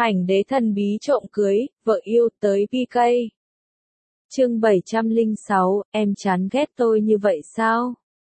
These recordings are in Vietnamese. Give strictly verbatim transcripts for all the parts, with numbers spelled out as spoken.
Ảnh đế thần bí trộm cưới, vợ yêu tới pê ca. Chương bảy trăm lẻ sáu, em chán ghét tôi như vậy sao?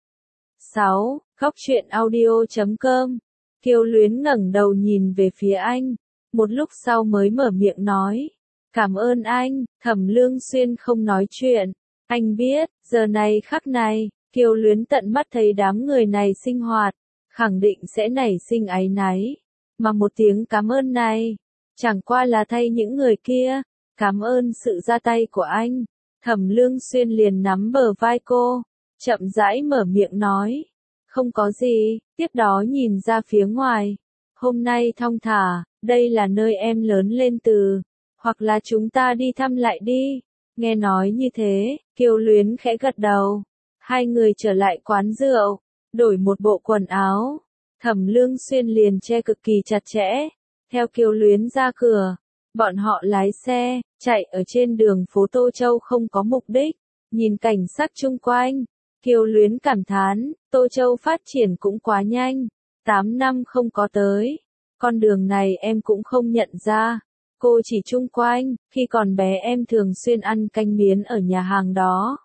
sáu. Góc truyện audio chấm com. Kiều Luyến ngẩng đầu nhìn về phía anh, một lúc sau mới mở miệng nói. Cảm ơn anh. Thẩm Lương Xuyên không nói chuyện. Anh biết, giờ này khắc này, Kiều Luyến tận mắt thấy đám người này sinh hoạt, khẳng định sẽ nảy sinh áy náy. Mà một tiếng cảm ơn này, chẳng qua là thay những người kia. Cảm ơn sự ra tay của anh. Thẩm Lương Xuyên liền nắm bờ vai cô, chậm rãi mở miệng nói. Không có gì, tiếp đó nhìn ra phía ngoài. Hôm nay thong thả, đây là nơi em lớn lên từ. Hoặc là chúng ta đi thăm lại đi. Nghe nói như thế, Kiều Luyến khẽ gật đầu. Hai người trở lại quán rượu, đổi một bộ quần áo. Thẩm Lương Xuyên liền che cực kỳ chặt chẽ. Theo Kiều Luyến ra cửa, bọn họ lái xe, chạy ở trên đường phố Tô Châu không có mục đích. Nhìn cảnh sắc chung quanh, Kiều Luyến cảm thán, Tô Châu phát triển cũng quá nhanh. Tám năm không có tới. Con đường này em cũng không nhận ra. Cô chỉ chung quanh, khi còn bé em thường xuyên ăn canh miến ở nhà hàng đó.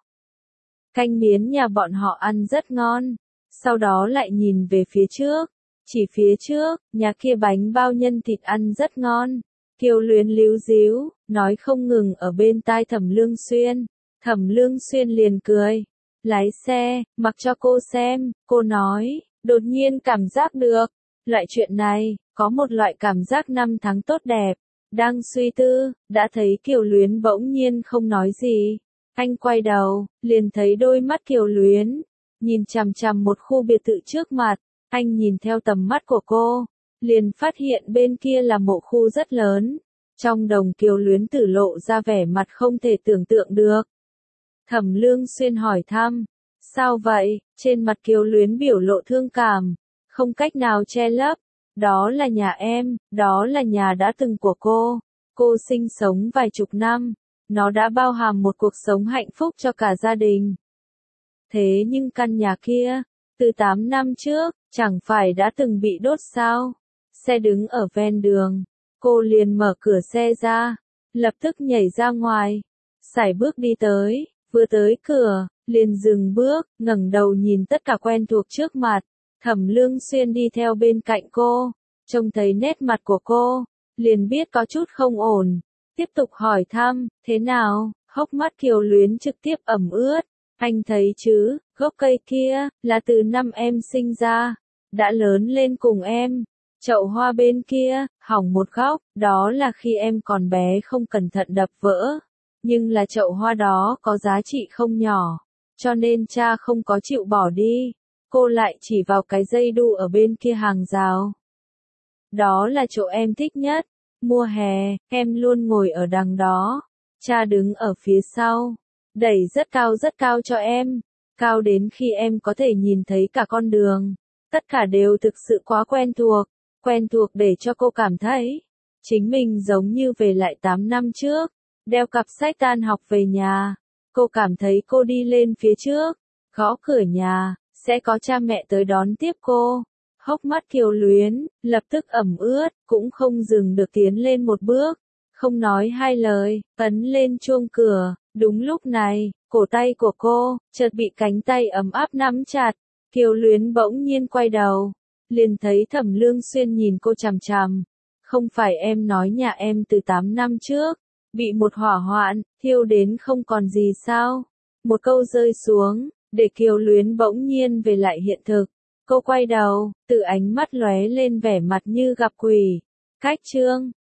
Canh miến nhà bọn họ ăn rất ngon. Sau đó lại nhìn về phía trước. Chỉ phía trước, nhà kia bánh bao nhân thịt ăn rất ngon. Kiều Luyến líu díu, nói không ngừng ở bên tai Thẩm Lương Xuyên. Thẩm Lương Xuyên liền cười. Lái xe, mặc cho cô xem, cô nói, đột nhiên cảm giác được. Loại chuyện này, có một loại cảm giác năm tháng tốt đẹp. Đang suy tư, đã thấy Kiều Luyến bỗng nhiên không nói gì. Anh quay đầu, liền thấy đôi mắt Kiều Luyến, nhìn chằm chằm một khu biệt thự trước mặt. Anh nhìn theo tầm mắt của cô, liền phát hiện bên kia là một khu rất lớn. Trong đồng Kiều Luyến tử lộ ra vẻ mặt không thể tưởng tượng được. Thẩm Lương Xuyên hỏi thăm, sao vậy? Trên mặt Kiều Luyến biểu lộ thương cảm, không cách nào che lấp. Đó là nhà em, đó là nhà đã từng của cô. Cô sinh sống vài chục năm, nó đã bao hàm một cuộc sống hạnh phúc cho cả gia đình. Thế nhưng căn nhà kia, từ tám năm trước, chẳng phải đã từng bị đốt sao? Xe đứng ở ven đường, cô liền mở cửa xe ra, lập tức nhảy ra ngoài, sải bước đi tới, vừa tới cửa, liền dừng bước, ngẩng đầu nhìn tất cả quen thuộc trước mặt. Thẩm Lương Xuyên đi theo bên cạnh cô, trông thấy nét mặt của cô, liền biết có chút không ổn, tiếp tục hỏi thăm, thế nào? Hốc mắt Kiều Luyến trực tiếp ẩm ướt. Anh thấy chứ, gốc cây kia, là từ năm em sinh ra, đã lớn lên cùng em. Chậu hoa bên kia, hỏng một góc, đó là khi em còn bé không cẩn thận đập vỡ. Nhưng là chậu hoa đó có giá trị không nhỏ, cho nên cha không có chịu bỏ đi. Cô lại chỉ vào cái dây đu ở bên kia hàng rào. Đó là chỗ em thích nhất. Mùa hè, em luôn ngồi ở đằng đó. Cha đứng ở phía sau, đẩy rất cao rất cao cho em. Cao đến khi em có thể nhìn thấy cả con đường. Tất cả đều thực sự quá quen thuộc. Quen thuộc để cho cô cảm thấy chính mình giống như về lại tám năm trước. Đeo cặp sách tan học về nhà. Cô cảm thấy cô đi lên phía trước, gõ cửa nhà, sẽ có cha mẹ tới đón tiếp cô. Hốc mắt Kiều Luyến, lập tức ẩm ướt, cũng không dừng được tiến lên một bước. Không nói hai lời, ấn lên chuông cửa. Đúng lúc này, cổ tay của cô, chợt bị cánh tay ấm áp nắm chặt. Kiều Luyến bỗng nhiên quay đầu, liền thấy Thẩm Lương Xuyên nhìn cô chằm chằm. Không phải em nói nhà em từ tám năm trước, bị một hỏa hoạn, thiêu đến không còn gì sao? Một câu rơi xuống, để Kiều Luyến bỗng nhiên về lại hiện thực. Cô quay đầu, từ ánh mắt lóe lên vẻ mặt như gặp quỷ. Cách chương